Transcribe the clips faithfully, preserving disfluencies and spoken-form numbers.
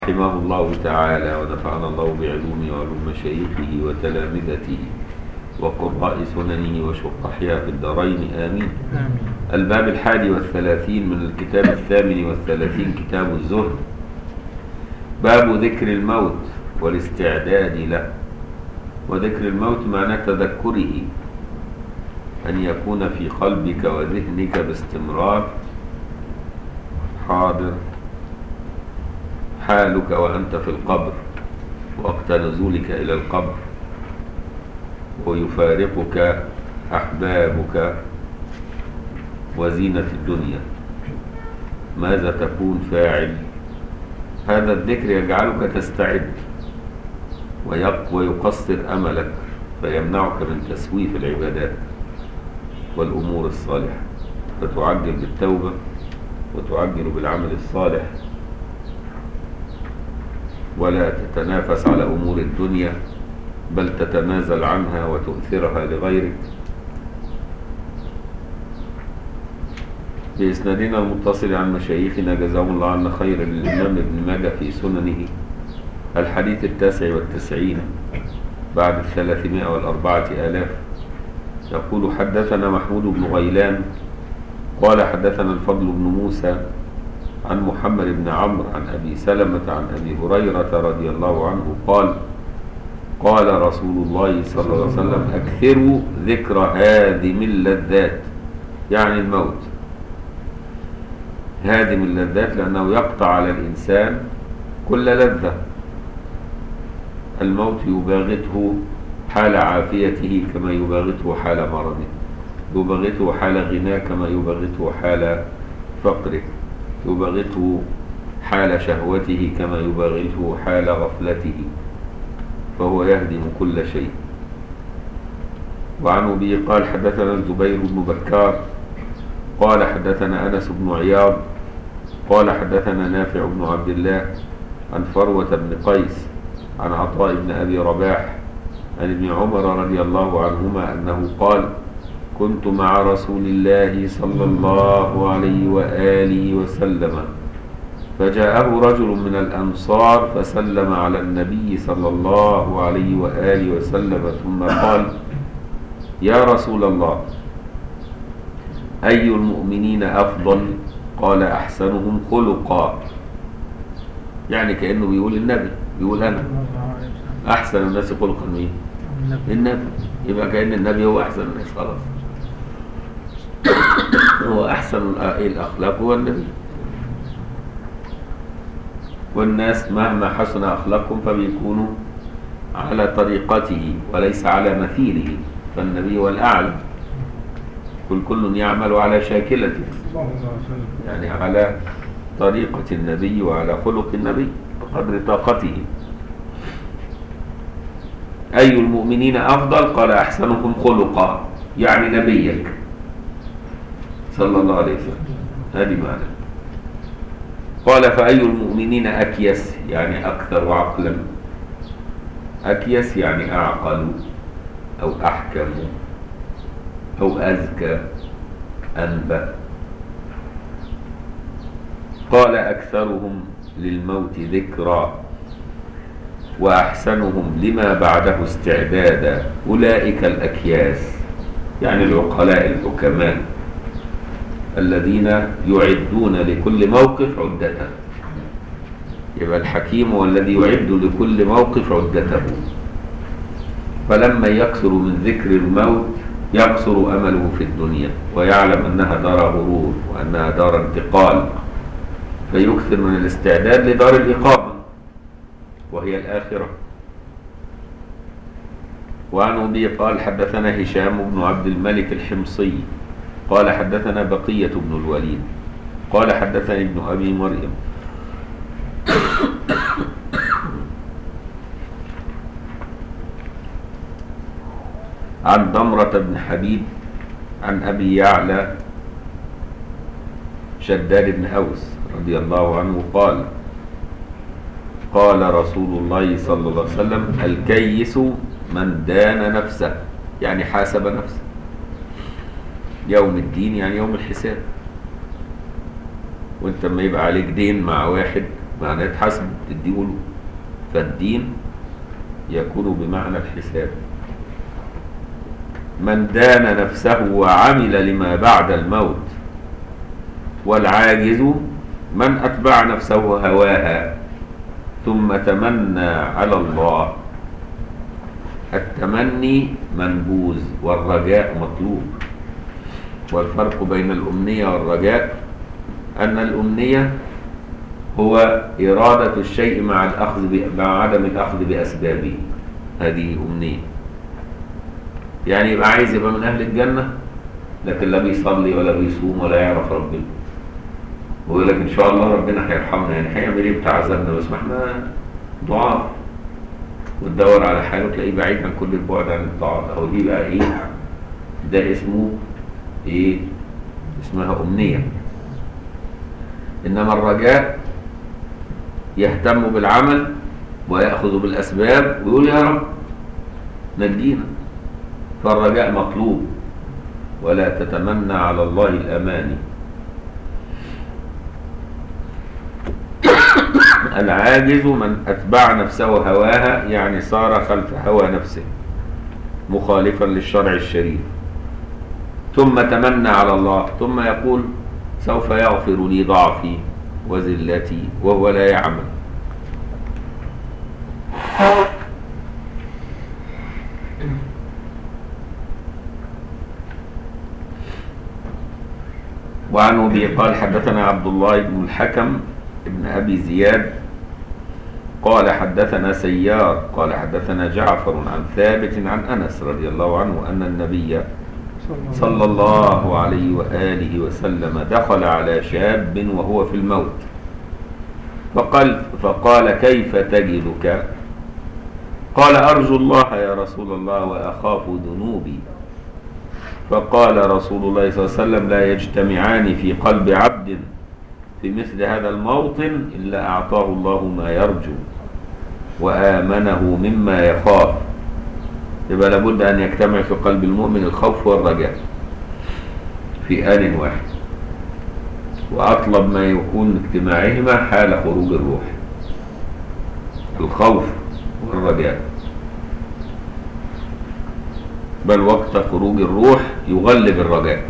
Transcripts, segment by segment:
رحمه الله تعالى ونفعنا الله بعلومه وعلوم مشايخه وتلامذته وقراء سننه وشقحها في الدارين آمين. آمين. الباب الحادي والثلاثين من الكتاب الثامن والثلاثين كتاب الزهد. باب ذكر الموت والاستعداد له. وذكر الموت معنى تذكره، أن يكون في قلبك وذهنك باستمرار حاضر حالك وأنت في القبر وقت نزولك إلى القبر، ويفارقك أحبابك وزينة الدنيا، ماذا تكون فاعل؟ هذا الذكر يجعلك تستعد ويقصر أملك، فيمنعك من تسويف العبادات والأمور الصالحة، فتعجل بالتوبة وتعجل بالعمل الصالح، ولا تتنافس على أمور الدنيا بل تتنازل عنها وتؤثرها لغيرك. بإسنادنا المتصل عن مشايخنا جزاهم الله عنا خير للإمام ابن ماجه في سننه الحديث التاسع والتسعين بعد الثلاثمائة والأربعة آلاف، يقول: حدثنا محمود بن غيلان قال حدثنا الفضل بن موسى عن محمد بن عمرو عن أبي سلمة عن أبي هريرة رضي الله عنه قال: قال رسول الله صلى الله عليه وسلم: أكثروا ذكر هادم اللذات، يعني الموت. هادم اللذات لأنه يقطع على الإنسان كل لذة. الموت يباغته حال عافيته كما يباغته حال مرضه، يباغته حال غناه كما يباغته حال فقره، يباغته حال شهوته كما يباغته حال غفلته، فهو يهدم كل شيء. وعن أبي قال حدثنا الزبير بن بكار قال حدثنا أنس بن عياض قال حدثنا نافع بن عبد الله عن فروة بن قيس عن عطاء بن أبي رباح عن ابن عمر رضي الله عنهما أنه قال: كنت مع رسول الله صلى الله عليه وآله وسلم، فجاءه رجل من الأنصار فسلم على النبي صلى الله عليه وآله وسلم ثم قال: يا رسول الله، أي المؤمنين أفضل؟ قال: أحسنهم خلقا. يعني كأنه بيقول النبي، بيقول أنا أحسن الناس خلقا مين؟ النبي. يبقى كأن النبي هو أحسن الناس، خلاص هو أحسن الأخلاق هو النبي، والناس مهما حسن أخلاقهم فبيكونوا على طريقته وليس على مثيله، فالنبي هو الأعلى. كل كل يعمل على شاكلته، يعني على طريقة النبي وعلى خلق النبي بقدر طاقته. أي المؤمنين أفضل؟ قال: أحسنهم خلقا، يعني نبيك صلى الله عليه وسلم. هذه معنى. قال: فأي المؤمنين أكيس؟ يعني أكثر عقلا. أكيس يعني أعقل أو أحكم أو أذكى أنبأ. قال: أكثرهم للموت ذكرا وأحسنهم لما بعده استعدادا، أولئك الأكياس، يعني العقلاء الحكماء الذين يعدون لكل موقف عدته. يبقى الحكيم هو الذي يعد لكل موقف عدته، فلما يكثر من ذكر الموت يقصر أمله في الدنيا، ويعلم أنها دار غرور وأنها دار انتقال، فيكثر من الاستعداد لدار الإقامة وهي الآخرة. وعن أبي قال حدثنا هشام بن عبد الملك الحمصي قال حدثنا بقية بن الوليد قال حدثني ابن أبي مريم عن ضمرة بن حبيب عن أبي يعلى شداد بن أوس رضي الله عنه قال: قال رسول الله صلى الله عليه وسلم: الكيس من دان نفسه، يعني حاسب نفسه. يوم الدين يعني يوم الحساب، وانت لما يبقى عليك دين مع واحد معناه تحاسب تديله. فالدين يكون بمعنى الحساب. من دان نفسه وعمل لما بعد الموت. والعاجز من أتبع نفسه هواها ثم تمنى على الله. التمني منبوذ والرجاء مطلوب. والفرق بين الأمنية والرجاء أن الأمنية هو إرادة الشيء مع الأخذ مع عدم الأخذ بأسبابه. هذه أمنية. يعني يبقى عايز يبقى من أهل الجنة لكن لا بيصلي ولا بيصوم ولا يعرف ربنا، ويقول لك إن شاء الله ربنا هيرحمنا. يعني هيعمل إيه؟ بتعذبنا بس ما إحنا ضعاف. وتدور على حاله تلاقيه بعيد عن كل البعد عن الطاعات. أو دي بقى إيه؟ ده اسمه إيه؟ اسمها أمنية. إنما الرجاء يهتم بالعمل ويأخذ بالأسباب ويقول يا رب نجينا. فالرجاء مطلوب ولا تتمنى على الله الأماني. العاجز من أتبع نفسه هواها، يعني صار خلف هوى نفسه مخالفا للشرع الشريف، ثم تمنى على الله، ثم يقول سوف يغفر لي ضعفي وذلتي وهو لا يعمل. وعن أبي قال حدثنا عبد الله بن الحكم ابن أبي زياد قال حدثنا سيار قال حدثنا جعفر عن ثابت عن أنس رضي الله عنه أن النبي صلى الله عليه وآله وسلم دخل على شاب وهو في الموت فقال, فقال كيف تجدك؟ قال أرجو الله يا رسول الله وأخاف ذنوبي. فقال رسول الله صلى الله عليه وسلم لا يجتمعان في قلب عبد في مثل هذا الموطن إلا أعطاه الله ما يرجو وآمنه مما يخاف. يبقى لابد أن يجتمع في قلب المؤمن الخوف والرجاء في آن واحد، وأطلب ما يكون اجتماعهما حال خروج الروح، الخوف والرجاء. بل وقت خروج الروح يغلب الرجاء.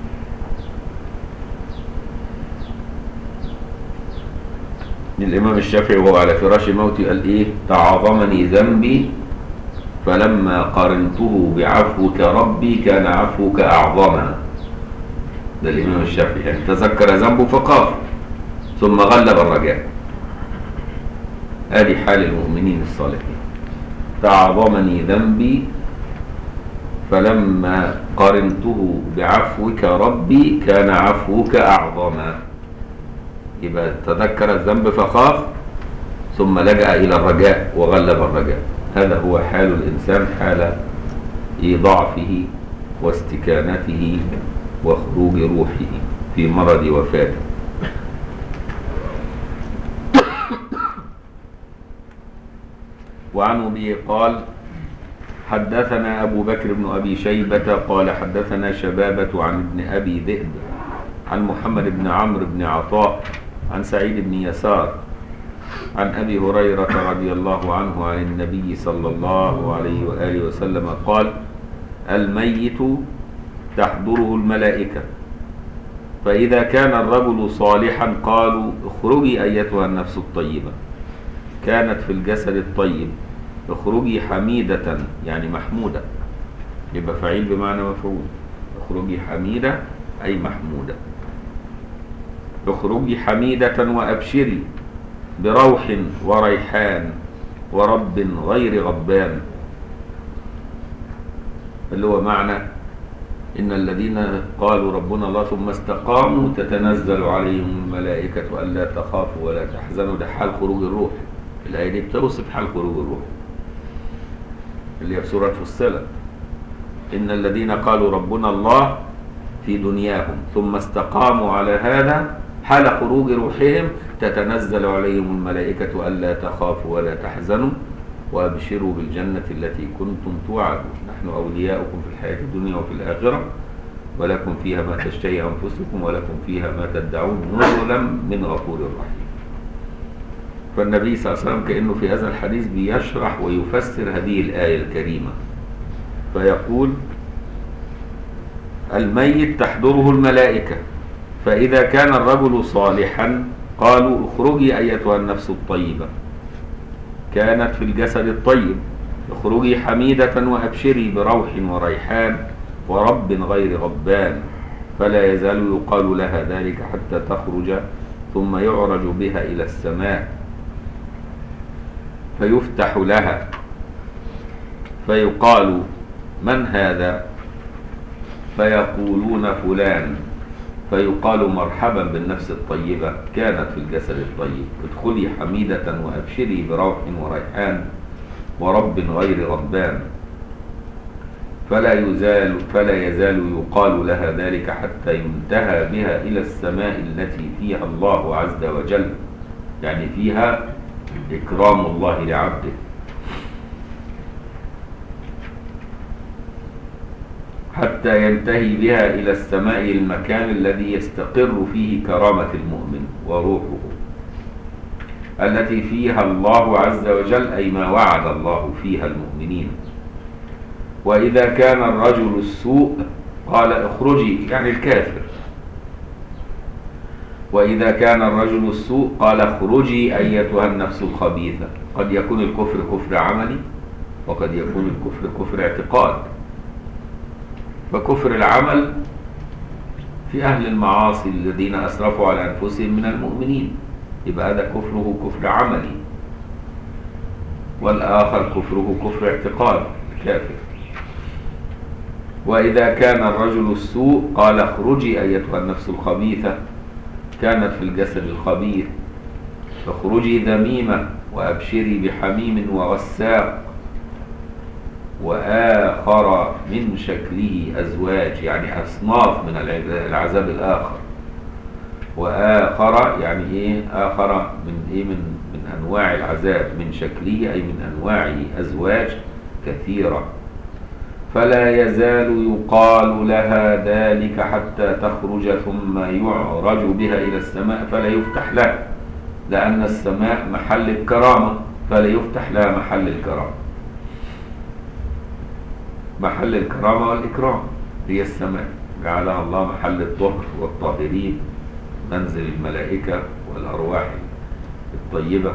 الإمام الشافعي وهو على فراش موتي قال إيه؟ تعاظمني ذنبي فلما قارنته بعفوك ربي كان عفوك أعظما. ده الإمام الشافعي يعني تذكر ذنبه فقاف ثم غلب الرجاء. هذه حال المؤمنين الصالحين. تعاظمني ذنبي فلما قارنته بعفوك ربي كان عفوك أعظما. يبقى تذكر الذنب فخاف ثم لجأ إلى الرجاء وغلب الرجاء. هذا هو حال الإنسان حال ضعفه واستكانته وخروج روحه في مرض وفاته. وعن أبي قال حدثنا أبو بكر بن أبي شيبة قال حدثنا شبابة عن ابن أبي ذئب عن محمد بن عمرو بن عطاء عن سعيد بن يسار عن أبي هريرة رضي الله عنه عن النبي صلى الله عليه وآله وسلم قال الميت تحضره الملائكة فإذا كان الرجل صالحا قالوا اخرجي أيتها النفس الطيبة كانت في الجسد الطيب اخرجي حميدة يعني محمودة. يبقى فعيل بمعنى مفعول. اخرجي حميدة أي محمودة. اخرجي حميدة وأبشري بروح وريحان ورب غير غضبان، اللي هو معنى إن الذين قالوا ربنا الله ثم استقاموا تتنزل عليهم الملائكة ألا تخافوا ولا تحزنوا. ده حال خروج الروح. الآية دي بتوصف حال خروج الروح اللي هي في سورة فصلت. إن الذين قالوا ربنا الله في دنياهم ثم استقاموا على هذا حال خروج روحهم تتنزل عليهم الملائكة ألا تخافوا ولا تحزنوا وأبشروا بالجنة التي كنتم توعدون نحن أولياؤكم في الحياة الدنيا وفي الآخرة ولكم فيها ما تشتهي أنفسكم ولكم فيها ما تدعون نزلا من غفور رحيم. فالنبي صلى الله عليه وسلم كأنه في هذا الحديث بيشرح ويفسر هذه الآية الكريمة، فيقول: الميت تحضره الملائكة، فإذا كان الرجل صالحا قالوا: اخرجي أيتها النفس الطيبة، كانت في الجسد الطيب، اخرجي حميدة وأبشري بروح وريحان ورب غير غضبان، فلا يزال يقال لها ذلك حتى تخرج، ثم يعرج بها إلى السماء فيفتح لها فيقال: من هذا؟ فيقولون: فلان، فيقال: مرحبا بالنفس الطيبة، كانت في الجسد الطيب، ادخلي حميدة وأبشري بروح وريحان ورب غير غضبان، فلا يزال فلا يزال يقال لها ذلك حتى ينتهى بها إلى السماء التي فيها الله عز وجل، يعني فيها إكرام الله لعبده. حتى ينتهي بها إلى السماء المكان الذي يستقر فيه كرامة المؤمن وروحه، التي فيها الله عز وجل، أي ما وعد الله فيها المؤمنين. وإذا كان الرجل السوء قال: اخرجي، يعني الكافر. وإذا كان الرجل السوء قال: اخرجي أيتها النفس الخبيثة. قد يكون الكفر كفر عملي، وقد يكون الكفر كفر اعتقاد. فكفر العمل في أهل المعاصي الذين أسرفوا على أنفسهم من المؤمنين، يبقى هذا كفره كفر عملي، والآخر كفره كفر اعتقاد، الكافر. وإذا كان الرجل السوء قال: اخرجي أيتها النفس الخبيثة، كانت في الجسد الخبيث، فاخرجي ذميمة وأبشري بحميم وغساق وآخر من شكله أزواج، يعني أصناف من العذاب الآخر. وآخر يعني إيه؟ آخر من إيه؟ من من أنواع العذاب، من شكله أي من أنواعه، أزواج كثيرة. فلا يزال يقال لها ذلك حتى تخرج، ثم يعرج بها إلى السماء فلا يفتح لها، لأن السماء محل الكرامة، فلا يفتح لها محل الكرامة. محل الكرامة والإكرام هي السماء، جعلها الله محل الطهر والطاهرين، منزل الملائكة والأرواح الطيبة.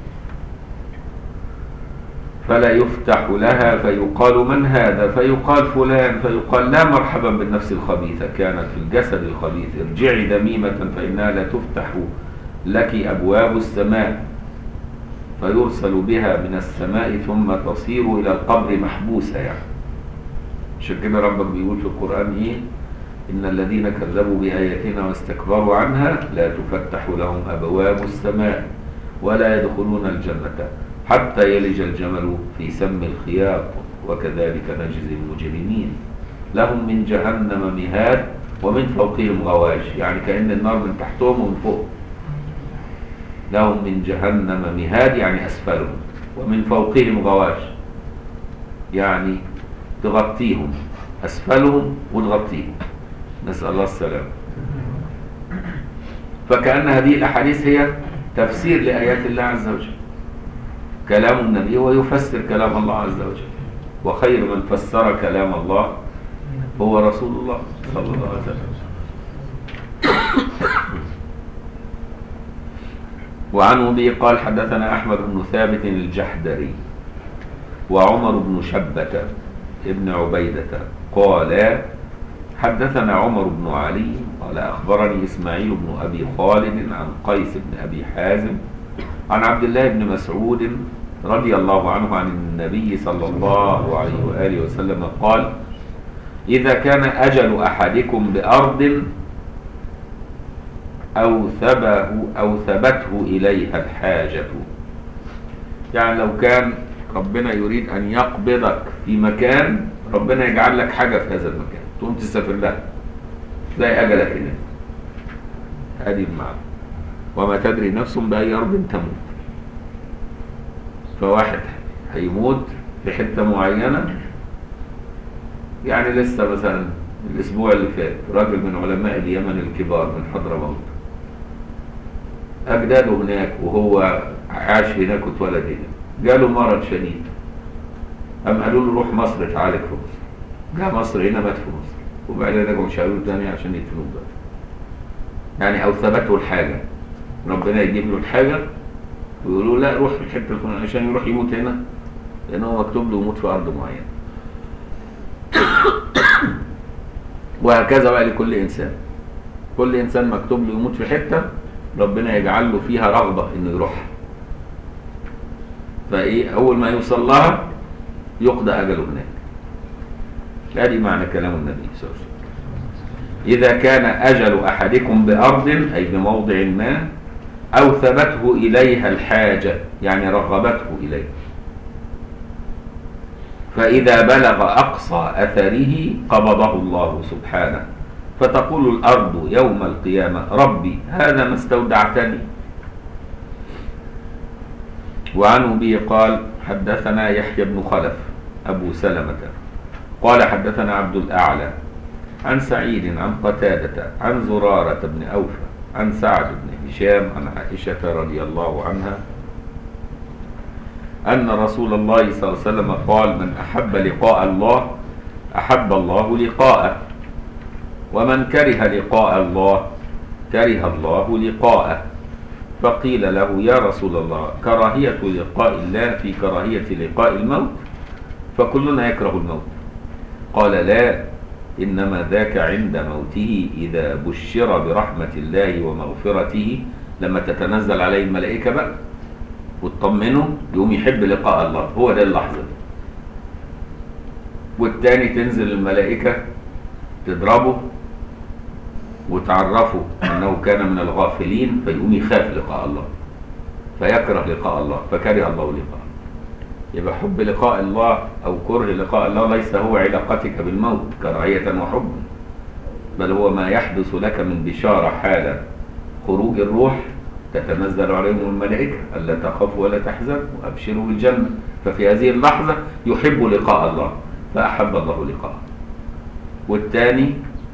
فلا يفتح لها فيقال: من هذا؟ فيقال: فلان، فيقال: لا مرحبا بالنفس الخبيثة، كانت في الجسد الخبيث، ارجعي ذميمة فإنها لا تفتح لك أبواب السماء، فيرسل بها من السماء ثم تصير إلى القبر محبوسة. يعني عشان كده ربك بيقول في القرآن إيه؟ إن الذين كذبوا بآياتنا واستكبروا عنها لا تفتح لهم أبواب السماء ولا يدخلون الجنة حتى يلج الجمل في سم الخياط، وكذلك نجزي المجرمين، لهم من جهنم مهاد ومن فوقهم غواش، يعني كأن النار من تحتهم ومن فوق. لهم من جهنم مهاد يعني أسفلهم، ومن فوقهم غواش يعني تغطيهم، أسفلهم وتغطيهم، نسأل الله السلام. فكأن هذه الأحاديث هي تفسير لآيات الله عز وجل، كلام النبي ويفسر كلام الله عز وجل، وخير من فسر كلام الله هو رسول الله صلى الله عليه وسلم. وعن أبي قال: حدثنا أحمد بن ثابت الجحدري وعمر بن شبة ابن عبيدة قال: حدثنا عمر بن علي قال: أخبرني إسماعيل بن أبي خالد عن قيس بن أبي حازم عن عبد الله بن مسعود رضي الله عنه عن النبي صلى الله عليه وآله وسلم قال: إذا كان أجل أحدكم بأرض أو ثبه أو ثبته إليها الحاجة، يعني لو كان ربنا يريد أن يقبضك في مكان، ربنا يجعل لك حاجة في هذا المكان تقوم تسافر لها، تلاقي أجلك هناك. هذه المعنى: وما تدري نفس بأي أرض تموت. فواحد هيموت في حتة معينة، يعني لسه مثلا الأسبوع اللي فات راجل من علماء اليمن الكبار من حضرموت، أجداده هناك وهو عاش هناك واتولد هنا، جاله مرض شديد، قام قالوا له روح مصر اتعالج في مصر. جه مصر هنا مات في مصر، وبعدين رجعوا شالوه تاني عشان يقتلوه بقى. يعني او ثبته الحاجه، ربنا يجيب له الحاجه ويقولوا لا روح في الحته الفلانيه عشان يروح يموت هنا، لان هو مكتوب له يموت في ارض معينه. وهكذا بقى لكل انسان، كل انسان مكتوب له يموت في حته ربنا يجعل له فيها رغبه انه يروح، فايه اول ما يوصل لها يقضى اجله هناك. ادي معنى كلام النبي صلى الله عليه وسلم. اذا كان اجل احدكم بارض اي بموضع ما، او ثبته اليها الحاجه يعني رغبته اليه، فاذا بلغ اقصى اثره قبضه الله سبحانه، فتقول الارض يوم القيامه ربي هذا ما استودعتني. وعنه به قال حدثنا يحيى بن خلف أبو سلمة قال حدثنا عبد الأعلى عن سعيد عن قتادة عن زرارة بن أوفى عن سعد بن هشام عن عائشة رضي الله عنها أن رسول الله صلى الله عليه وسلم قال من أحب لقاء الله أحب الله لقاءه، ومن كره لقاء الله كره الله لقاءه. فقيل له يا رسول الله كراهية لقاء الله في كراهية لقاء الموت؟ فكلنا يكره الموت. قال لا، إنما ذاك عند موته إذا بشر برحمة الله ومغفرته، لما تتنزل عليه الملائكة بقى وتطمنه يقوم يحب لقاء الله، هو ده اللحظة دي. والتاني تنزل الملائكة تضربه وتعرفه أنه كان من الغافلين فيقوم يخاف لقاء الله فيكره لقاء الله فكره الله لقاء. يبقى حب لقاء الله أو كره لقاء الله ليس هو علاقتك بالموت كراهية وحب، بل هو ما يحدث لك من بشارة حال خروج الروح تتنزل عليهم الملائكة ألا تخافوا ولا تحزنوا وأبشروا بالجنة، ففي هذه اللحظة يحب لقاء الله فأحب الله لقاءه. والثاني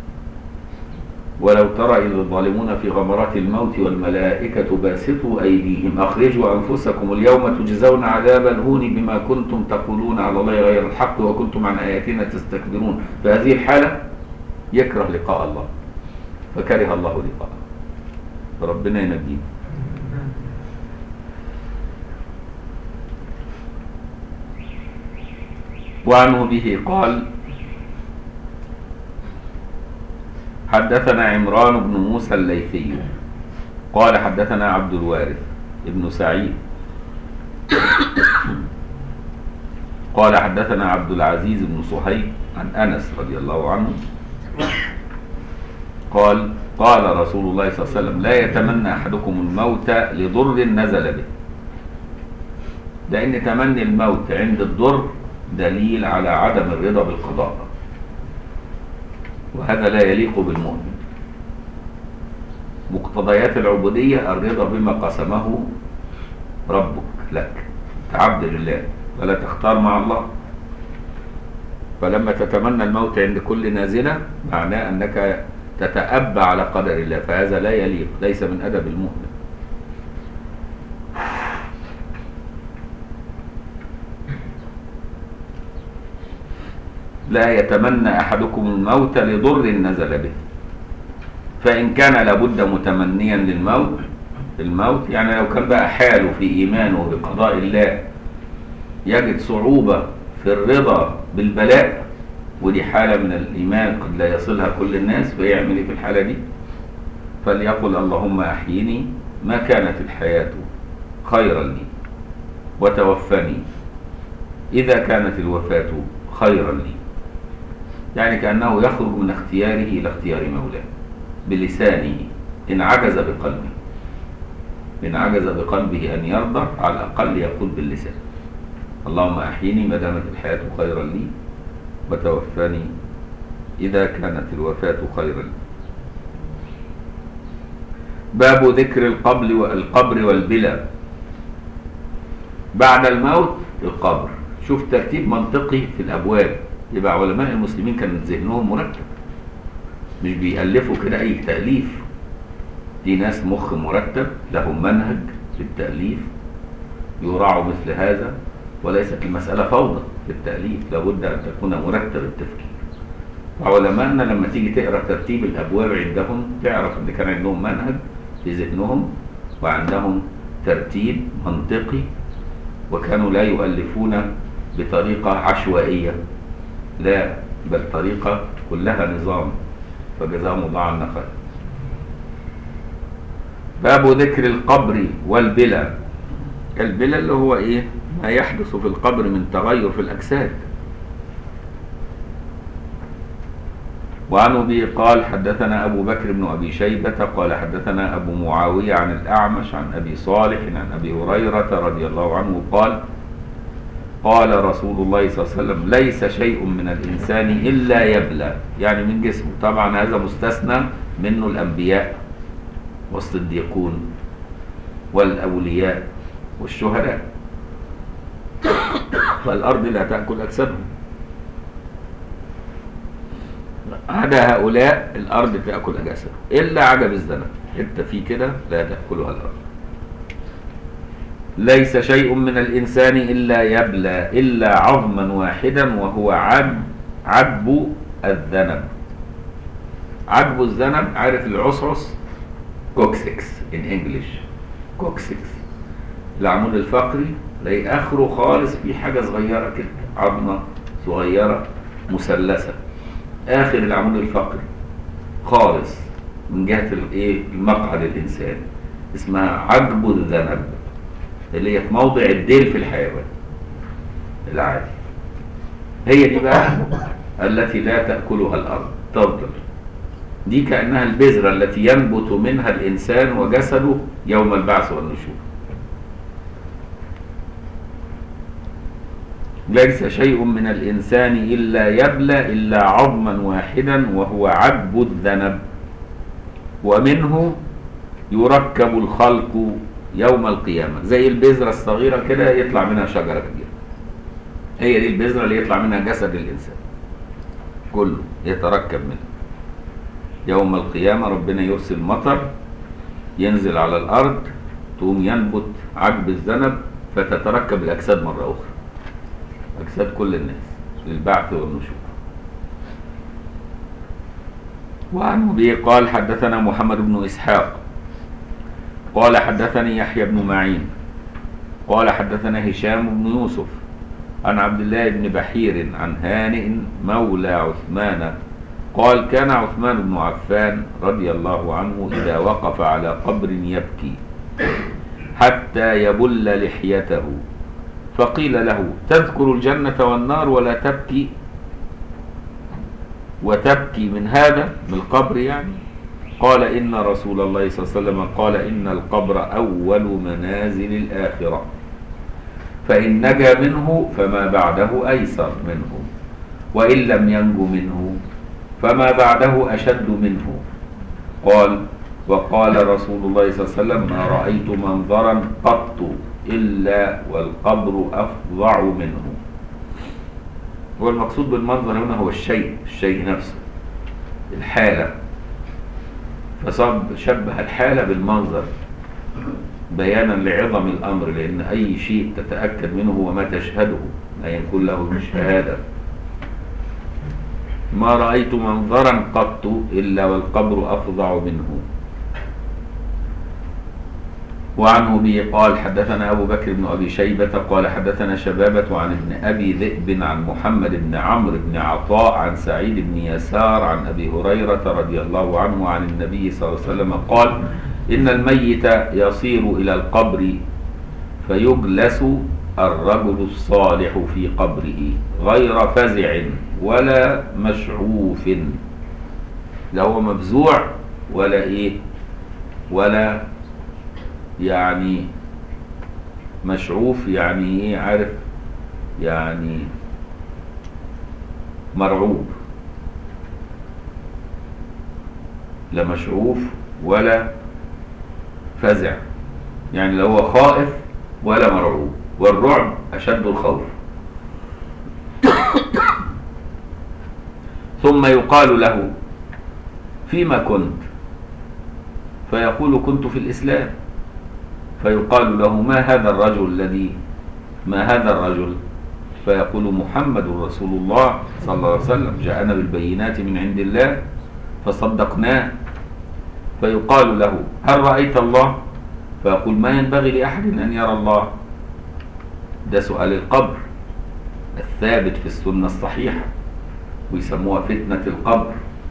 ولو ترى إذ الظالمون في غمرات الموت والملائكة باسطوا أيديهم أخرجوا أنفسكم اليوم تجزون عذاب الهون بما كنتم تقولون على الله غير الحق وكنتم عن آياتنا تستكبرون. في هذه الحالة يكره لقاء الله فكره الله لقاءه، فربنا ينجيه. وعنه به قال حدثنا عمران بن موسى الليثي قال حدثنا عبد الوارث ابن سعيد قال حدثنا عبد العزيز بن صهيب عن أنس رضي الله عنه قال قال رسول الله صلى الله عليه وسلم لا يتمنى أحدكم الموت لضر نزل به، لأن تمني الموت عند الضر دليل على عدم الرضا بالقضاء، وهذا لا يليق بالمؤمن. مقتضيات العبودية الرضا بما قسمه ربك لك، تعبد لله ولا تختار مع الله. فلما تتمنى الموت عند كل نازلة معناه أنك تتأبى على قدر الله، فهذا لا يليق، ليس من أدب المؤمن. لا يتمنى أحدكم الموت لضر نزل به، فإن كان لابد متمنيا للموت الموت يعني لو كان بقى حاله في إيمانه بقضاء الله يجد صعوبة في الرضا بالبلاء، ودي حالة من الإيمان قد لا يصلها كل الناس، فيعمل في الحالة دي فليقل اللهم أحيني ما كانت الحياة خيرا لي وتوفني إذا كانت الوفاة خيرا لي. يعني كأنه يخرج من اختياره إلى اختيار مولاه بلسانه، إن عجز بقلبه إن عجز بقلبه أن يرضى على الأقل يقول باللسان اللهم أحيني ما دامت الحياة خيرا لي وتوفني إذا كانت الوفاة خيرا لي. باب ذكر القبر والقبر والبلى. بعد الموت القبر، شوف ترتيب منطقي في الأبواب. يبقى علماء المسلمين كان ذهنهم مرتب، مش بيألفوا كده أي تأليف. دي ناس مخ مرتب لهم منهج في التأليف يراعوا مثل هذا، وليست المسألة فوضى في التأليف، لابد أن تكون مرتب التفكير. علماءنا لما تيجي تقرأ ترتيب الأبواب عندهم تعرف أن كان عندهم منهج في ذهنهم وعندهم ترتيب منطقي، وكانوا لا يؤلفون بطريقة عشوائية، لا بل طريقة كلها نظام، فجزاهم الله عنا خير. باب ذكر القبر والبلى. البلى اللي هو ايه؟ ما يحدث في القبر من تغير في الأجساد. وعن أبي قال حدثنا أبو بكر بن أبي شيبة قال حدثنا أبو معاوية عن الأعمش عن أبي صالح عن أبي هريرة رضي الله عنه قال قال رسول الله صلى الله عليه وسلم ليس شيء من الإنسان إلا يبلى، يعني من جسمه. طبعا هذا مستثنى منه الأنبياء والصديقون والأولياء والشهداء، فالأرض لا تأكل أجسادهم. عدا هؤلاء الأرض تأكل أجسادهم إلا عجب الذنب، حتى في كده لا تأكلها الأرض. ليس شيء من الإنسان إلا يبلى إلا عظما واحدا وهو عجب عجب الذنب. عجب الذنب، عارف العصعص؟ كوكسكس in English، كوكسكس العمود الفقري تلاقي آخره خالص في حاجة صغيرة كده، عظمة صغيرة مثلثة آخر العمود الفقري خالص من جهة الايه المقعد الإنسان، اسمها عجب الذنب، اللي هي في موضع الديل في الحيوان العادي. هي دي بقى التي لا تأكلها الأرض، تفضل دي كأنها البذرة التي ينبت منها الإنسان وجسده يوم البعث والنشور. ليس شيء من الإنسان إلا يبلى إلا عظما واحدا وهو عجب الذنب، ومنه يركب الخلق يوم القيامة. زي البذرة الصغيرة كده يطلع منها شجرة كبيرة، هي دي البذرة اللي يطلع منها جسد الإنسان كله يتركب منها يوم القيامة. ربنا يرسل مطر ينزل على الأرض، تقوم ينبت عجب الذنب فتتركب الأجساد مرة أخرى، أجساد كل الناس للبعث والنشور. وعن أبي قال حدثنا محمد بن إسحاق قال حدثني يحيى بن معين قال حدثنا هشام بن يوسف عن عبد الله بن بحير عن هانئ مولى عثمان قال كان عثمان بن عفان رضي الله عنه إذا وقف على قبر يبكي حتى يبل لحيته، فقيل له تذكر الجنة والنار ولا تبكي وتبكي من هذا من القبر يعني؟ قال إن رسول الله صلى الله عليه وسلم قال إن القبر أول منازل الآخرة، فإن نجا منه فما بعده أيسر منه، وإن لم ينجو منه فما بعده أشد منه. قال وقال رسول الله صلى الله عليه وسلم ما رأيت منظرا قط إلا والقبر أفظع منه. والمقصود بالمنظر هنا هو الشيء الشيء نفسه، الحالة، فصب شبه الحالة بالمنظر بيانا لعظم الأمر، لأن أي شيء تتأكد منه وما تشهده لا يكون له شهادة. ما رأيت منظرا قط إلا والقبر أفظع منه. وعنه به قال حدثنا أبو بكر بن أبي شيبة قال حدثنا شبابة عن ابن أبي ذئب عن محمد بن عمرو بن عطاء عن سعيد بن يسار عن أبي هريرة رضي الله عنه عن النبي صلى الله عليه وسلم قال إن الميت يصير إلى القبر فيجلس الرجل الصالح في قبره غير فزع ولا مشعوف، لا هو مفزوع ولا إيه ولا يعني مشعوف، يعني ايه عارف، يعني مرعوب، لا مشعوف ولا فزع، يعني لا هو خائف ولا مرعوب، والرعب أشد الخوف. ثم يقال له فيما كنت؟ فيقول كنت في الإسلام. فيقال له ما هذا الرجل الذي ما هذا الرجل؟ فيقول محمد رسول الله صلى الله عليه وسلم جاءنا بالبينات من عند الله فصدقناه. فيقال له هل رأيت الله؟ فيقول ما ينبغي لأحد أن يرى الله. ده سؤال القبر الثابت في السنة الصحيحة، ويسموها فتنة القبر.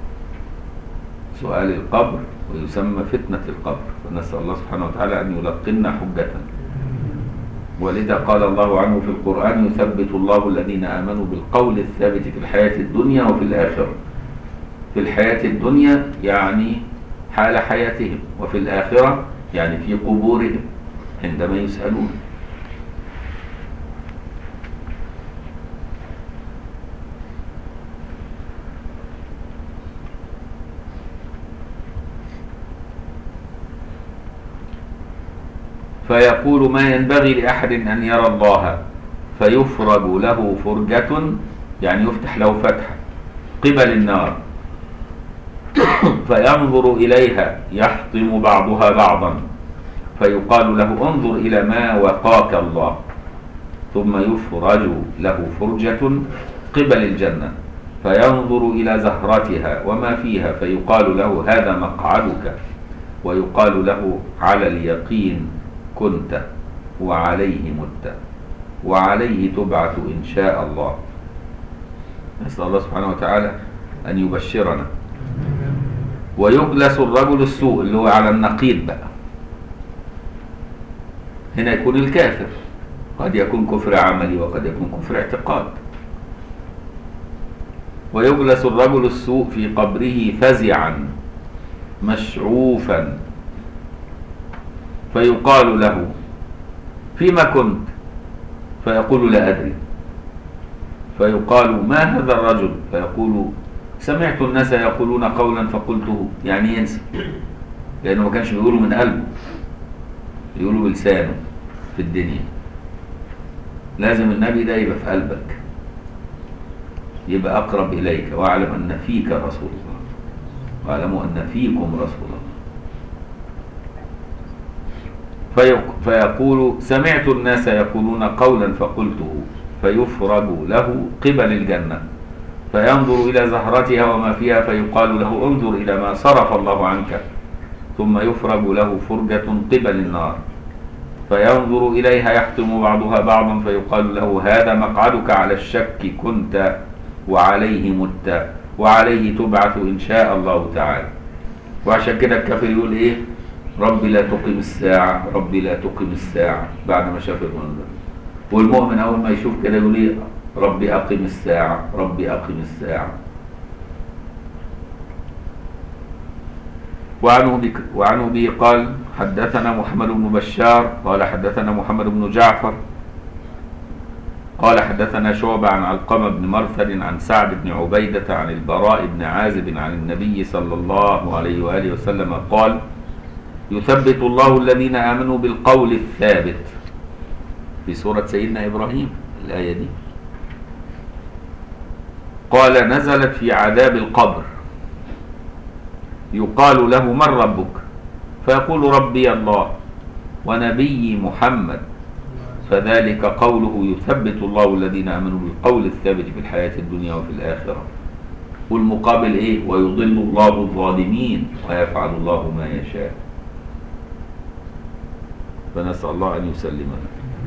سؤال القبر ويسمى فتنة القبر، فنسأل الله سبحانه وتعالى أن يلقنا حجة. ولذا قال الله عنه في القرآن يثبت الله الذين آمنوا بالقول الثابت في الحياة الدنيا وفي الآخرة. في الحياة الدنيا يعني حال حياتهم، وفي الآخرة يعني في قبورهم عندما يسألون. فيقول ما ينبغي لأحد أن يرى الله، فيفرج له فرجة يعني يفتح له فتحة قبل النار فينظر إليها يحطم بعضها بعضا، فيقال له انظر إلى ما وقاك الله، ثم يفرج له فرجة قبل الجنة فينظر إلى زهرتها وما فيها، فيقال له هذا مقعدك، ويقال له على اليقين كنت وعليه مت وعليه تبعث إن شاء الله. نسأل الله سبحانه وتعالى أن يبشرنا. ويجلس الرجل السوء اللي هو على النقيض بقى، هنا يكون الكافر، قد يكون كفر عملي وقد يكون كفر اعتقاد. ويجلس الرجل السوء في قبره فزعا مشعوفا، فيقال له فيما كنت؟ فيقول لا أدري. فيقال ما هذا الرجل؟ فيقول سمعت الناس يقولون قولا فقلته، يعني ينسى، لأنه ما كانش بيقوله من قلبه، يقوله بلسانه في الدنيا. لازم النبي ده يبقى في قلبك، يبقى أقرب إليك، واعلم أن فيك رسول الله، واعلموا أن فيكم رسول الله. فيقول سمعت الناس يقولون قولا فقلته، فيفرج له قبل الجنة فينظر إلى زهرتها وما فيها، فيقال له انظر إلى ما صرف الله عنك، ثم يفرج له فرجة قبل النار فينظر إليها يحطم بعضها بعضا، فيقال له هذا مقعدك على الشك كنت وعليه مت وعليه تبعث إن شاء الله تعالى. وعشان كده الكافر يقول إيه؟ ربي لا تقم الساعة، ربي لا تقم الساعة، بعد ما شاف المنظر. والمؤمن أول ما يشوف كده يقول إيه؟ ربي أقم الساعة، ربي أقم الساعة. وعنه, بك وعنه به قال حدثنا محمد بن بشار قال حدثنا محمد بن جعفر قال حدثنا شعبة عن علقمة بن مرثد عن سعد بن عبيدة عن البراء بن عازب عن النبي صلى الله عليه وآله وسلم قال يثبت الله الذين آمنوا بالقول الثابت، في سورة سيدنا إبراهيم الآية دي. قال نزلت في عذاب القبر، يقال له من ربك؟ فيقول ربي الله ونبي محمد، فذلك قوله يثبت الله الذين آمنوا بالقول الثابت في الحياة الدنيا وفي الآخرة. والمقابل إيه؟ ويضل الله الظالمين ويفعل الله ما يشاء. فنسأل الله أن يسلمنا.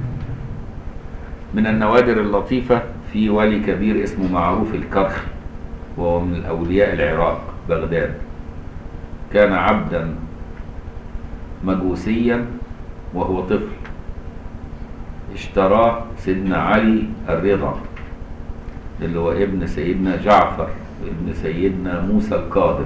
من النوادر اللطيفة في ولي كبير اسمه معروف الكرخي، وهو من الأولياء العراق بغداد. كان عبدا مجوسيا وهو طفل، اشتراه سيدنا علي الرضا اللي هو ابن سيدنا جعفر ابن سيدنا موسى الكاظم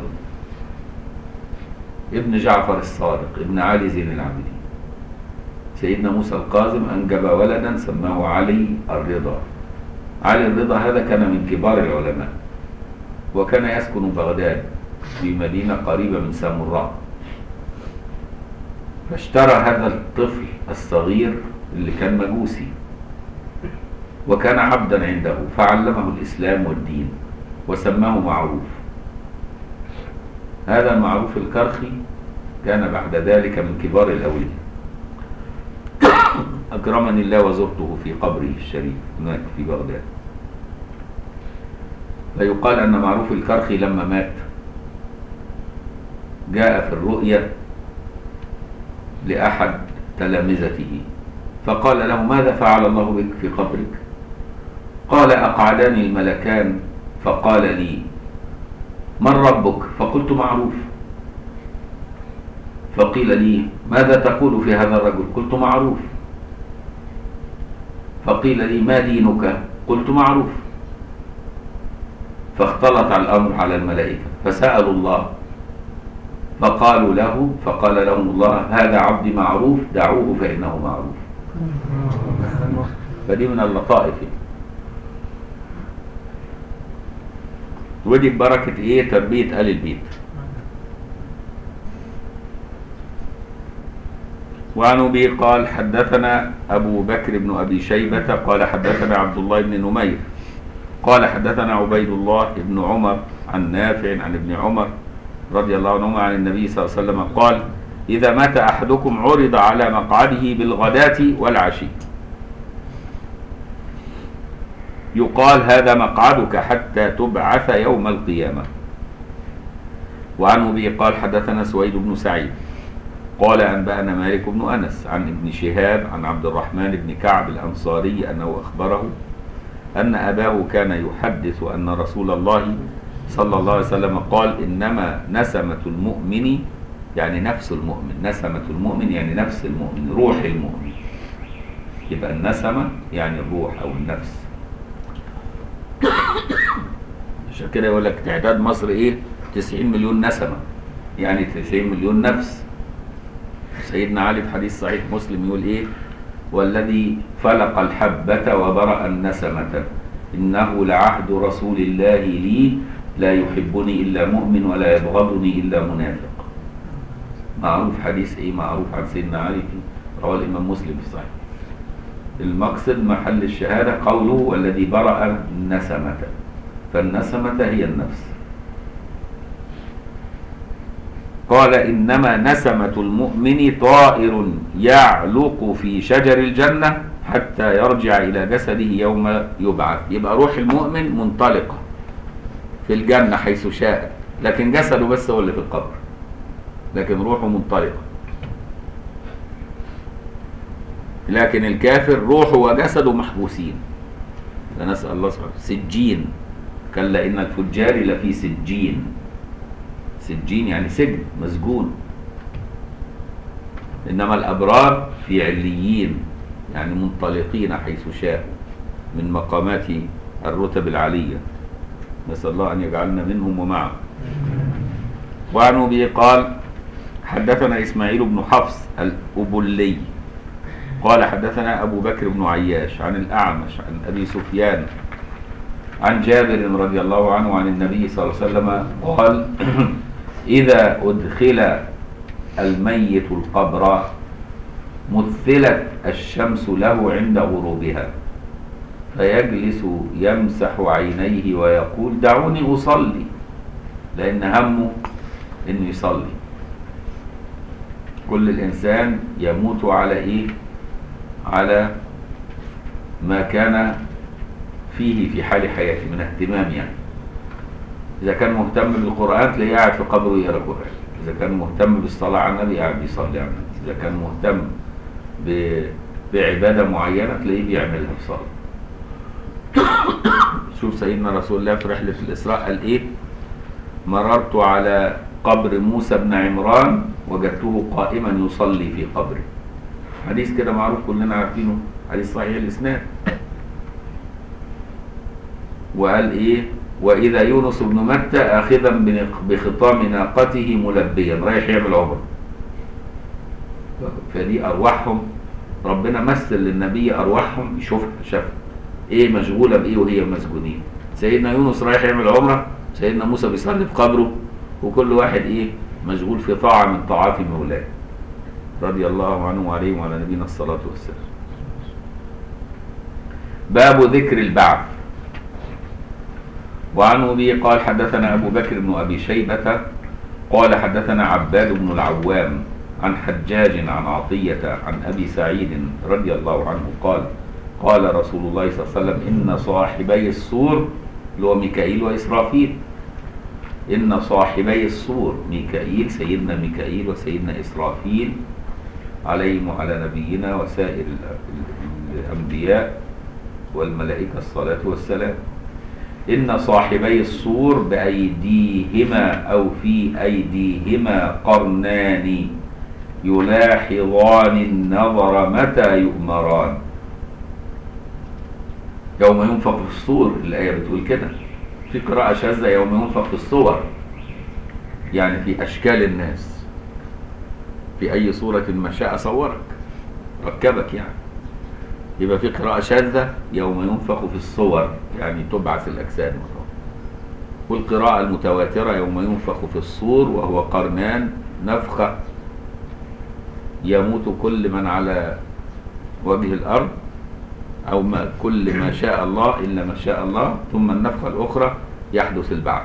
ابن جعفر الصادق ابن علي زين العابدين. سيدنا موسى الكاظم أنجب ولدا سماه علي الرضا. علي الرضا هذا كان من كبار العلماء، وكان يسكن بغداد في مدينة قريبة من سامراء. فاشترى هذا الطفل الصغير اللي كان مجوسي وكان عبدا عنده، فعلمه الإسلام والدين وسماه معروف. هذا المعروف الكرخي كان بعد ذلك من كبار الأولياء. أكرمني الله وزرته في قبره الشريف هناك في بغداد. فيقال أن معروف الكرخي لما مات جاء في الرؤيا لأحد تلامذته فقال له: ماذا فعل الله بك في قبرك؟ قال: أقعدني الملكان فقال لي: من ربك؟ فقلت: معروف. فقيل لي: ماذا تقول في هذا الرجل؟ قلت: معروف. فقيل لي: ما دينك؟ قلت: معروف. فاختلط الأمر على الملائكة فسألوا الله فقالوا له فقال لهم الله: هذا عبدي معروف دعوه فإنه معروف. فدي من اللطائف. ودي بركة ايه؟ تربية آل البيت. وعن أبي قال حدثنا أبو بكر بن أبي شيبة قال حدثنا عبد الله بن نمير قال حدثنا عبيد الله بن عمر عن نافع عن ابن عمر رضي الله عنهما عن النبي صلى الله عليه وسلم قال: إذا مات أحدكم عرض على مقعده بالغداة والعشي يقال: هذا مقعدك حتى تبعث يوم القيامة. وعن أبي قال حدثنا سويد بن سعيد قال أنبأنا مالك بن أنس عن ابن شهاب عن عبد الرحمن بن كعب الأنصاري أنه أخبره أن أباه كان يحدث أن رسول الله صلى الله عليه وسلم قال: إنما نسمة المؤمن يعني نفس المؤمن، نسمة المؤمن يعني نفس المؤمن، روح المؤمن. يبقى النسمة يعني الروح أو النفس. عشان كده يقول لك تعداد مصر إيه؟ تسعين مليون نسمة، يعني تسعين مليون نفس. سيدنا علي في حديث صحيح مسلم يقول إيه؟ والذي فلق الحبة وبرأ النسمة إنه لعهد رسول الله لي لا يحبني إلا مؤمن ولا يبغضني إلا منافق. معروف حديث إيه؟ معروف عن سيدنا علي في رواه الإمام مسلم في صحيح. المقصد محل الشهادة قوله: والذي برأ النسمة، فالنسمة هي النفس. قال: إنما نسمة المؤمن طائر يعلق في شجر الجنة حتى يرجع إلى جسده يوم يبعث. يبقى روح المؤمن منطلقة في الجنة حيث شاء، لكن جسده بس هو اللي في القبر، لكن روحه منطلقة. لكن الكافر روحه وجسده محبوسين. فنسأل الله سبحانه سجين، كلا إن الفجار لفي سجين. سجين يعني سجن، مسجون. إنما الأبرار في عليين، يعني منطلقين حيث شاء من مقامات الرتب العالية. نسأل الله أن يجعلنا منهم ومعهم. وعن أبي قال حدثنا إسماعيل بن حفص الأبلي قال حدثنا أبو بكر بن عياش عن الأعمش عن أبي سفيان عن جابر رضي الله عنه عن النبي صلى الله عليه وسلم قال: إذا أدخل الميت القبر مثلت الشمس له عند غروبها فيجلس يمسح عينيه ويقول: دعوني أصلي، لأن همه إنه يصلي. كل الإنسان يموت على إيه؟ على ما كان فيه في حال حياته من اهتمام. يعني إذا كان مهتم بالقرآن تلاقيه قاعد في قبره يقرأ القرآن، إذا كان مهتم بالصلاة على النبي قاعد بيصلي على النبي، إذا كان مهتم ب... بعبادة معينة تلاقيه بيعملها في صلاة. شوف سيدنا رسول الله في رحلة الإسراء قال إيه؟ مررت على قبر موسى بن عمران وجدته قائما يصلي في قبره. حديث كده معروف كلنا عارفينه، حديث صحيح الإسناد. وقال إيه؟ وإذا يونس بن متى آخذا بخطام ناقته ملبيا، رايح يعمل عمره. فدي أرواحهم ربنا مثل للنبي أرواحهم يشوفها، شاف إيه مشغولة بإيه وهي مسجونين. سيدنا يونس رايح يعمل عمره، سيدنا موسى بيصلي في قبره، وكل واحد إيه مشغول في طاعة من طاعات مولاه رضي الله عنه وعليهم وعلى نبينا الصلاة والسلام. باب ذكر البعث. وعن أبي قال حدثنا أبو بكر بن أبي شيبة قال حدثنا عباد بن العوام عن حجاج عن عطية عن أبي سعيد رضي الله عنه قال قال رسول الله صلى الله عليه وسلم إن صاحبي السور اللي هو ميكائيل وإسرافيل، إن صاحبي السور ميكائيل سيدنا ميكائيل وسيدنا إسرافيل عليهم وعلى نبينا وسائر الأنبياء والملائكة الصلاة والسلام، إن صاحبي السور بأيديهما أو في أيديهما قرنان يلاحظان النظر متى يؤمران. يوم ينفخ في الصور الآية بتقول كده. في قراءة شاذة يوم ينفخ في الصور، يعني في أشكال الناس، في أي صورة ما شاء صورك ركبك يعني. يبقى في قراءة شاذة يوم ينفخ في الصور، يعني تبعث الأجساد. والقراءة المتواترة يوم ينفخ في الصور وهو قرنان نفخة يموت كل من على وجه الأرض أو ما كل ما شاء الله إلا ما شاء الله، ثم النفخة الأخرى يحدث البعث.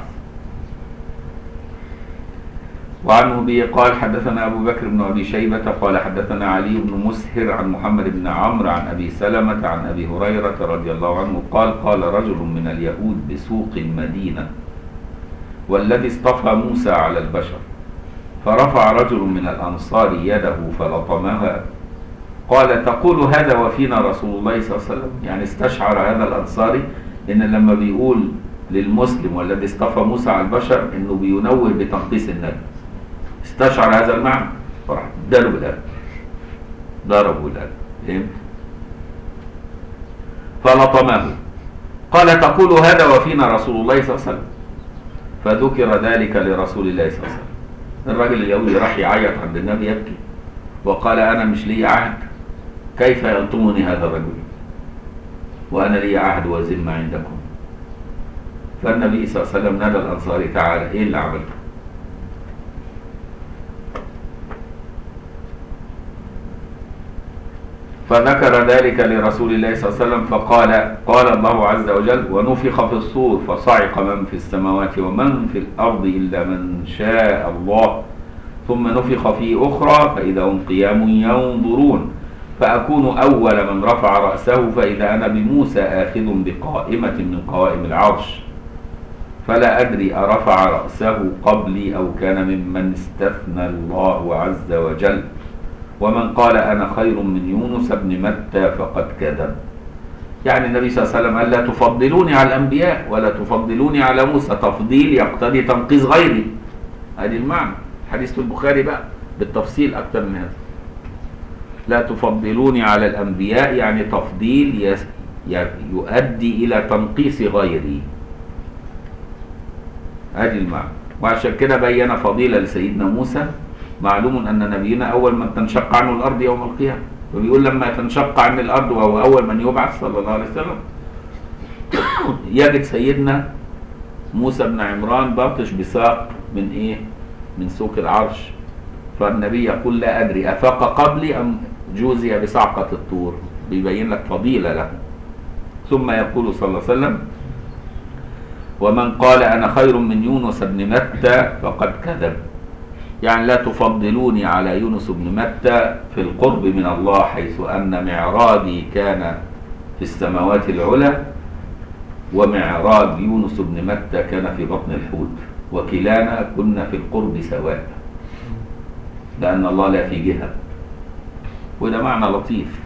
وعنه به قال حدثنا أبو بكر بن أبي شيبة قال حدثنا علي بن مسهر عن محمد بن عمرو عن أبي سلمة عن أبي هريرة رضي الله عنه قال قال رجل من اليهود بسوق المدينة والذي اصطفى موسى على البشر، فرفع رجل من الأنصار يده فلطمها، قال تقول هذا وفينا رسول الله صلى الله عليه وسلم؟ يعني استشعر هذا الأنصاري إن لما بيقول للمسلم والذي اصطفى موسى على البشر إنه بينوه بتنقيص النبي، استشعر هذا المعنى فراح اداله بالقلب، ضربه بالقلب، فهمت؟ فلطمه، قال تقول هذا وفينا رسول الله صلى الله عليه وسلم؟ فذكر ذلك لرسول الله صلى الله عليه وسلم. الراجل اليهودي راح يعيط عند النبي يبكي وقال أنا مش لي عهد، كيف يلطمني هذا الرجل وأنا لي عهد وذمة عندكم؟ فالنبي صلى الله عليه وسلم نادى الأنصاري تعالى إيه اللي عملته؟ فذكر ذلك لرسول الله صلى الله عليه وسلم فقال قال الله عز وجل ونفخ في الصور فصعق من في السماوات ومن في الأرض إلا من شاء الله ثم نفخ في أخرى فإذا هم قيام ينظرون فأكون أول من رفع رأسه فإذا أنا بموسى آخذ بقائمة من قوائم العرش فلا أدري أرفع رأسه قبلي أو كان ممن استثنى الله عز وجل، ومن قال أنا خير من يونس بن متى فقد كذب. يعني النبي صلى الله عليه وسلم قال لا تفضلوني على الأنبياء ولا تفضلوني على موسى، تفضيل يقتضي تنقيص غيري. هذه المعنى حديث في البخاري بقى بالتفصيل أكثر من هذا. لا تفضلوني على الأنبياء يعني تفضيل يؤدي إلى تنقيص غيري، هذه المعنى. وعشان كده بين فضيلة لسيدنا موسى. معلوم أن نبينا أول من تنشق عنه الأرض يوم القيامة، وبيقول لما تنشق عن الأرض وهو أول من يبعث صلى الله عليه وسلم يجد سيدنا موسى بن عمران باطش بساق من إيه؟ من سوق العرش، فالنبي يقول لا أدري أفاق قبلي أم جوزي بصعقة الطور، بيبين لك فضيلة له. ثم يقول صلى الله عليه وسلم ومن قال أنا خير من يونس بن متى فقد كذب، يعني لا تفضلوني على يونس بن متى في القرب من الله، حيث أن معراجي كان في السماوات العلى ومعراج يونس بن متى كان في بطن الحوت، وكلانا كنا في القرب سواء، لأن الله لا في جهة. وده معنى لطيف،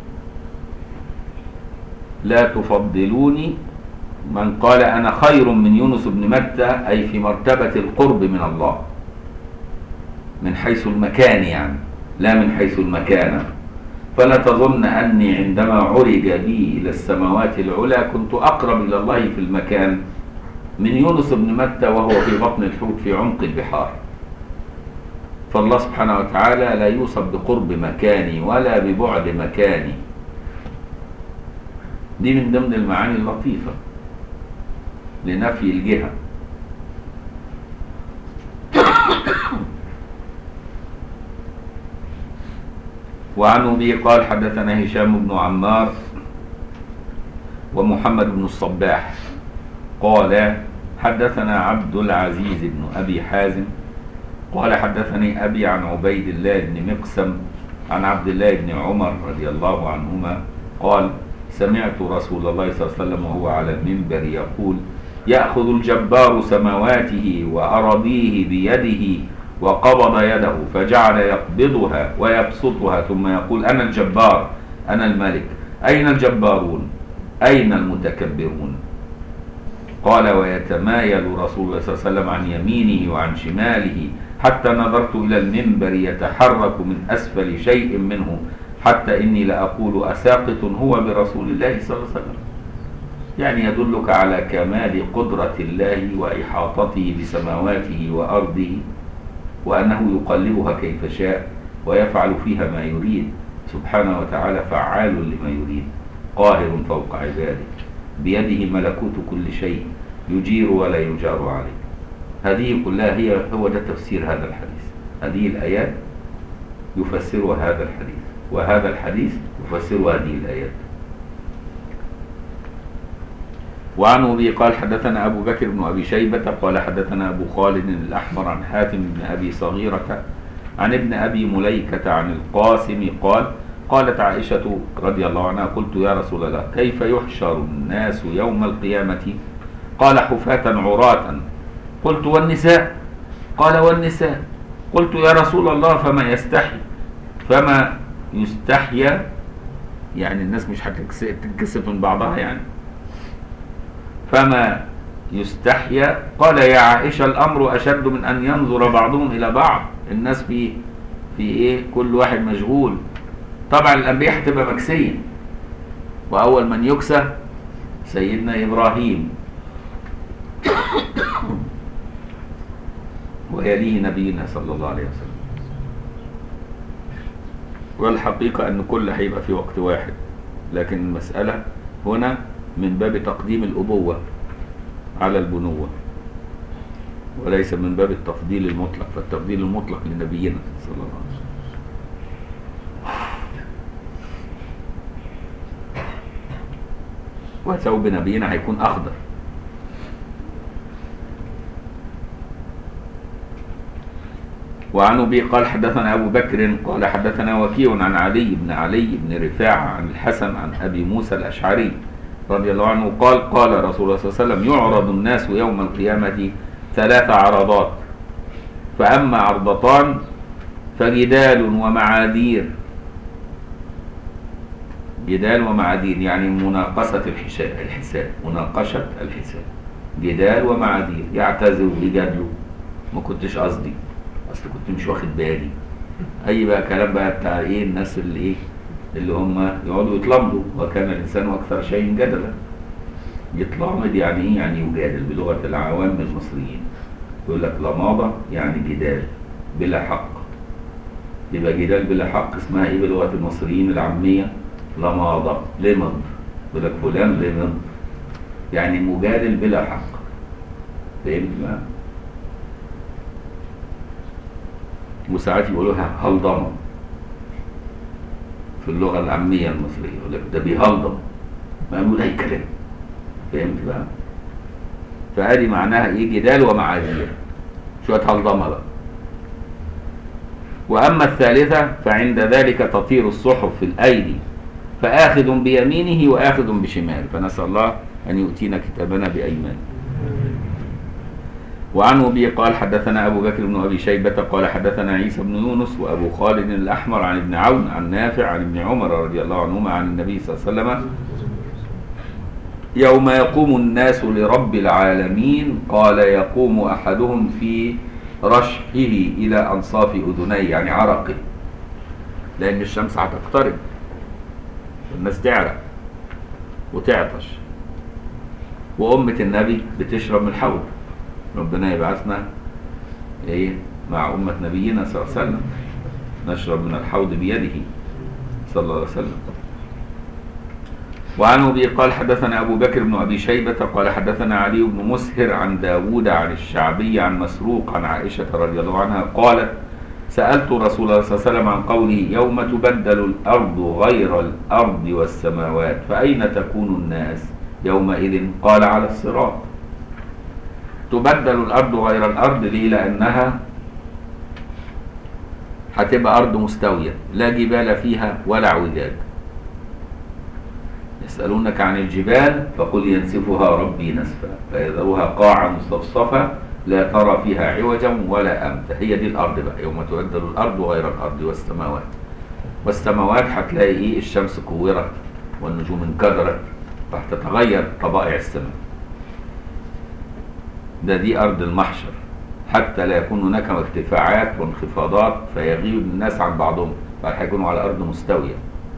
لا تفضلوني من قال أنا خير من يونس بن متى أي في مرتبة القرب من الله من حيث المكان، يعني لا من حيث المكانة. فلا تظن أني عندما عرج بي إلى السماوات العلى كنت أقرب إلى الله في المكان من يونس بن متى وهو في بطن الحوت في عمق البحار. فالله سبحانه وتعالى لا يوصف بقرب مكاني ولا ببعد مكاني. دي من ضمن المعاني اللطيفة لنفي الجهة. وعنه به قال حدثنا هشام بن عمار ومحمد بن الصباح قال حدثنا عبد العزيز بن أبي حازم قال حدثني أبي عن عبيد الله بن مقسم عن عبد الله بن عمر رضي الله عنهما قال سمعت رسول الله صلى الله عليه وسلم وهو على المنبر يقول يأخذ الجبار سماواته وأراضيه بيده وقبض يده فجعل يقبضها ويبسطها ثم يقول أنا الجبار أنا الملك أين الجبارون أين المتكبرون؟ قال ويتمايل رسول الله صلى الله عليه وسلم عن يمينه وعن شماله حتى نظرت إلى المنبر يتحرك من أسفل شيء منه حتى إني لأقول أساقط هو برسول الله صلى الله عليه وسلم. يعني يدلك على كمال قدرة الله وإحاطته بسماواته وأرضه وأنه يقلبها كيف شاء ويفعل فيها ما يريد سبحانه وتعالى فعال لما يريد قاهر فوق عباده بيده ملكوت كل شيء يجير ولا يجار عليه. هذه كلها هي هو ده تفسير هذا الحديث. هذه الآيات يفسرها هذا الحديث وهذا الحديث يفسر هذه الآيات. وعنه به قال حدثنا أبو بكر بن أبي شيبة قال حدثنا أبو خالد الأحمر عن حاتم بن أبي صغيرة عن ابن أبي مليكة عن القاسم قال قالت عائشة رضي الله عنها قلت يا رسول الله كيف يحشر الناس يوم القيامة؟ قال حفاة عراة. قلت والنساء؟ قال والنساء. قلت يا رسول الله فما يستحي فما يستحيا يعني الناس مش هتتكسف من بعضها يعني فما يستحيا؟ قال يا عائشة الأمر أشد من أن ينظر بعضهم إلى بعض. الناس في في إيه كل واحد مشغول. طبعا الأنبياء هتبقى مكسية وأول من يكسى سيدنا إبراهيم ويليه نبينا صلى الله عليه وسلم. والحقيقة أن كل هيبقى في وقت واحد لكن المسألة هنا من باب تقديم الأبوة على البنوة وليس من باب التفضيل المطلق فالتفضيل المطلق لنبينا صلى الله عليه وسلم. وثوب نبينا هيكون أخضر. وعن أبي قال حدثنا أبو بكر قال حدثنا وكيع عن علي بن علي بن رفاعة عن الحسن عن أبي موسى الأشعري رضي الله عنه قال قال رسول الله صلى الله عليه وسلم يعرض الناس يوم القيامة ثلاث عرضات فأما عرضتان فجدال ومعاذير. جدال ومعاذير يعني مناقصة الحساب مناقشة الحساب جدال ومعاذير يعتذروا يجادلوا ما كنتش قصدي اصل كنت مش واخد بالي اي بقى كلام بقى بتاع ايه الناس اللي ايه اللي هم يقعدوا يتلمضوا وكان الانسان اكثر شيء جدلا. يتلمض يعني ايه؟ يعني يجادل بلغه العوام المصريين يقول لك لماضه يعني جدال بلا حق. يبقى جدال بلا حق اسمها ايه بلغه المصريين العاميه؟ لماضه لمض. يقول لك فلان لمض يعني مجادل بلا حق. فهمت بقى؟ وساعات يقولوها هلضمه في اللغه العاميه المصريه يقول لك ده بيهلضم ما يقول اي كلام. فهمت بقى؟ فهذه معناها ايه؟ جدال ومعاذير شويه هلضمه بقى. واما الثالثه فعند ذلك تطير الصحف في الايدي فآخذ بيمينه وآخذ بشماله فنسأل الله أن يؤتينا كتابنا بأيمانه. وعنه به قال حدثنا أبو بكر بن أبي شيبة قال حدثنا عيسى بن يونس وأبو خالد الأحمر عن ابن عون عن نافع عن ابن عمر رضي الله عنهما عن النبي صلى الله عليه وسلم يوم يقوم الناس لرب العالمين قال يقوم أحدهم في رشحه إلى أنصاف أذنيه يعني عرقه لأن الشمس هتقترب الناس تعرق وتعطش وأمة النبي بتشرب من الحوض. ربنا يبعثنا ايه مع أمة نبينا صلى الله عليه وسلم نشرب من الحوض بيده صلى الله عليه وسلم. وعنه به قال حدثنا أبو بكر بن أبي شيبة قال حدثنا علي بن مسهر عن داود عن الشعبي عن مسروق عن عائشة رضي الله عنها قالت سألت رسول الله صلى الله عليه وسلم عن قوله يوم تبدل الأرض غير الأرض والسماوات فأين تكون الناس يومئذ؟ قال على الصراط. تبدل الأرض غير الأرض ليه؟ لأنها هتبقى أرض مستوية لا جبال فيها ولا اعوجاج. يسألونك عن الجبال فقل ينسفها ربي نسفا فيذرها قاعا مصفصفا لا ترى فيها عوجا ولا أمتا. هي دي الأرض بقى، يوم تبدل الأرض غير الأرض والسماوات. والسماوات هتلاقي إيه؟ الشمس كورت والنجوم انكدرت فهتتغير طبائع السماء. ده دي أرض المحشر، حتى لا يكون هناك ارتفاعات وانخفاضات فيغيب الناس عن بعضهم، بل هيكونوا على أرض مستوية.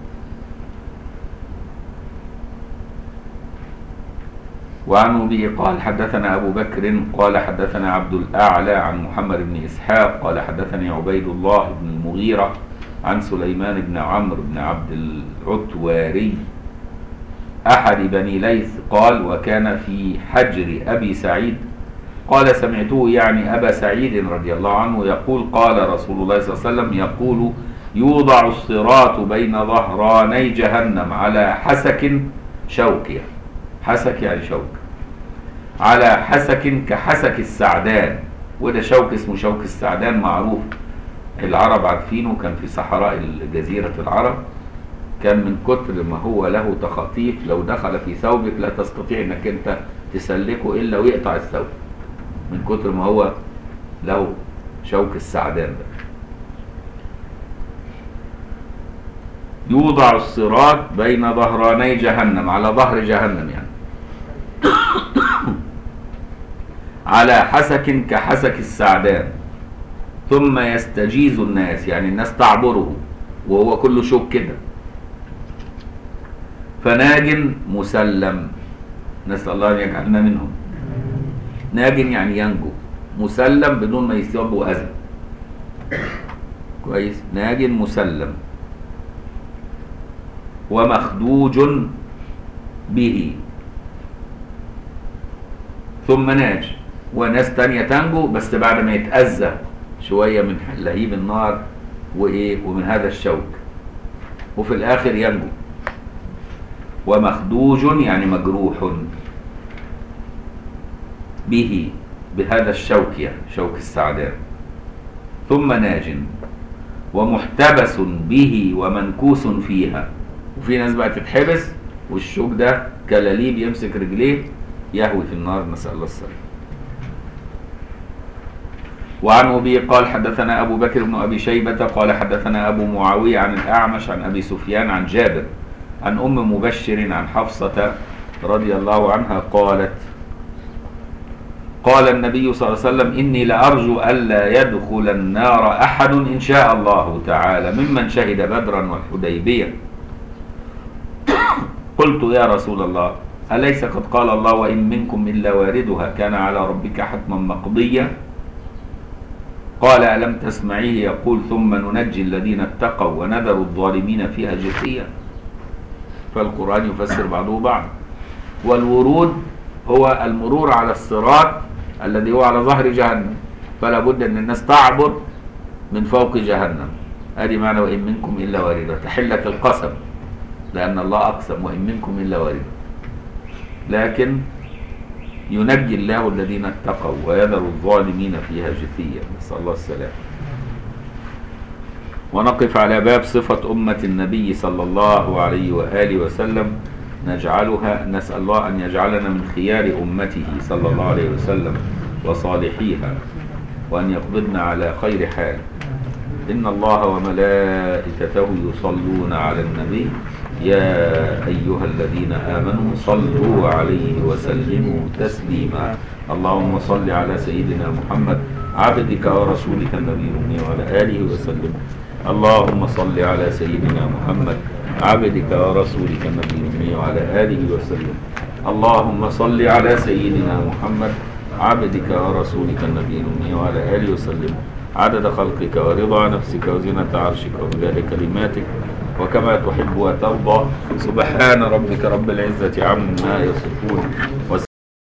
وعنه به قال حدثنا أبو بكر قال حدثنا عبد الأعلى عن محمد بن إسحاق قال حدثني عبيد الله بن المغيرة عن سليمان بن عمرو بن عبد العتواري أحد بني ليث قال وكان في حجر أبي سعيد قال سمعته يعني أبا سعيد رضي الله عنه يقول قال رسول الله صلى الله عليه وسلم يقول يوضع الصراط بين ظهراني جهنم على حسك شوكية. حسك يعني شوك، على حسك كحسك السعدان، وده شوك اسمه شوك السعدان معروف، العرب عارفينه، كان في صحراء جزيرة العرب، كان من كتر ما هو له تخاطيف لو دخل في ثوبك لا تستطيع انك انت تسلكه الا ويقطع الثوب من كتر ما هو له شوك السعدان ده. يوضع الصراط بين ظهراني جهنم، على ظهر جهنم يعني على حسك كحسك السعدان ثم يستجيز الناس، يعني الناس تعبره وهو كله شوك كده. فناج مسلم، نسأل الله أن يجعلنا منهم. ناج يعني ينجو، مسلم بدون ما يصيبه أذى. كويس، ناج مسلم ومخدوج به ثم ناج، وناس تانية تنجو بس بعد ما يتأذى شوية من لهيب النار وإيه ومن هذا الشوك، وفي الآخر ينجو. ومخدوج يعني مجروح به بهذا الشوك، يعني شوك السعدان. ثم ناج ومحتبس به ومنكوس فيها، وفي ناس بقى تتحبس والشوك ده كلاليب يمسك رجليه يهوي في النار، نسأل الله السلامة. وعن أبي قال حدثنا أبو بكر بن أبي شيبة قال حدثنا أبو معاوية عن الأعمش عن أبي سفيان عن جابر عن أم مبشر عن حفصة رضي الله عنها قالت قال النبي صلى الله عليه وسلم إني لأرجو ألا يدخل النار أحد إن شاء الله تعالى ممن شهد بدرا والحديبية. قلت يا رسول الله أليس قد قال الله وإن منكم إلا واردها كان على ربك حتما مقضيا؟ قال ألم تسمعيه يقول ثم ننجي الذين اتقوا ونذر الظالمين فيها جثيا؟ فالقرآن يفسر بعضه بعض. والورود هو المرور على الصراط الذي هو على ظهر جهنم، فلا بد أن الناس تعبر من فوق جهنم. هذه معنى وإن منكم إلا واردها، تحلة القسم لأن الله أقسم وإن منكم إلا واردها، لكن ينجي الله الذين اتقوا ويذر الظالمين فيها جثيا، نسأل الله السلامة. ونقف على باب صفة أمة النبي صلى الله عليه وآله وسلم، نجعلها نسأل الله أن يجعلنا من خيار أمته صلى الله عليه وسلم وصالحيها، وأن يقبضنا على خير حال. إن الله وملائكته يصلون على النبي يا أيها الذين آمنوا صلوا عليه وسلموا تسليما. اللهم صل على سيدنا محمد عبدك ورسولك النبي الأمي وعلى آله وسلم. اللهم صل على سيدنا محمد عبدك ورسولك النبي الأمي وعلى آله وسلم. اللهم صل على سيدنا محمد عبدك ورسولك النبي الأمي وعلى آله وسلم عدد خلقك ورضا نفسك وزنة عرشك ومداد كلماتك وكما تحب وترضى. سبحان ربك رب العزة عما يصفون.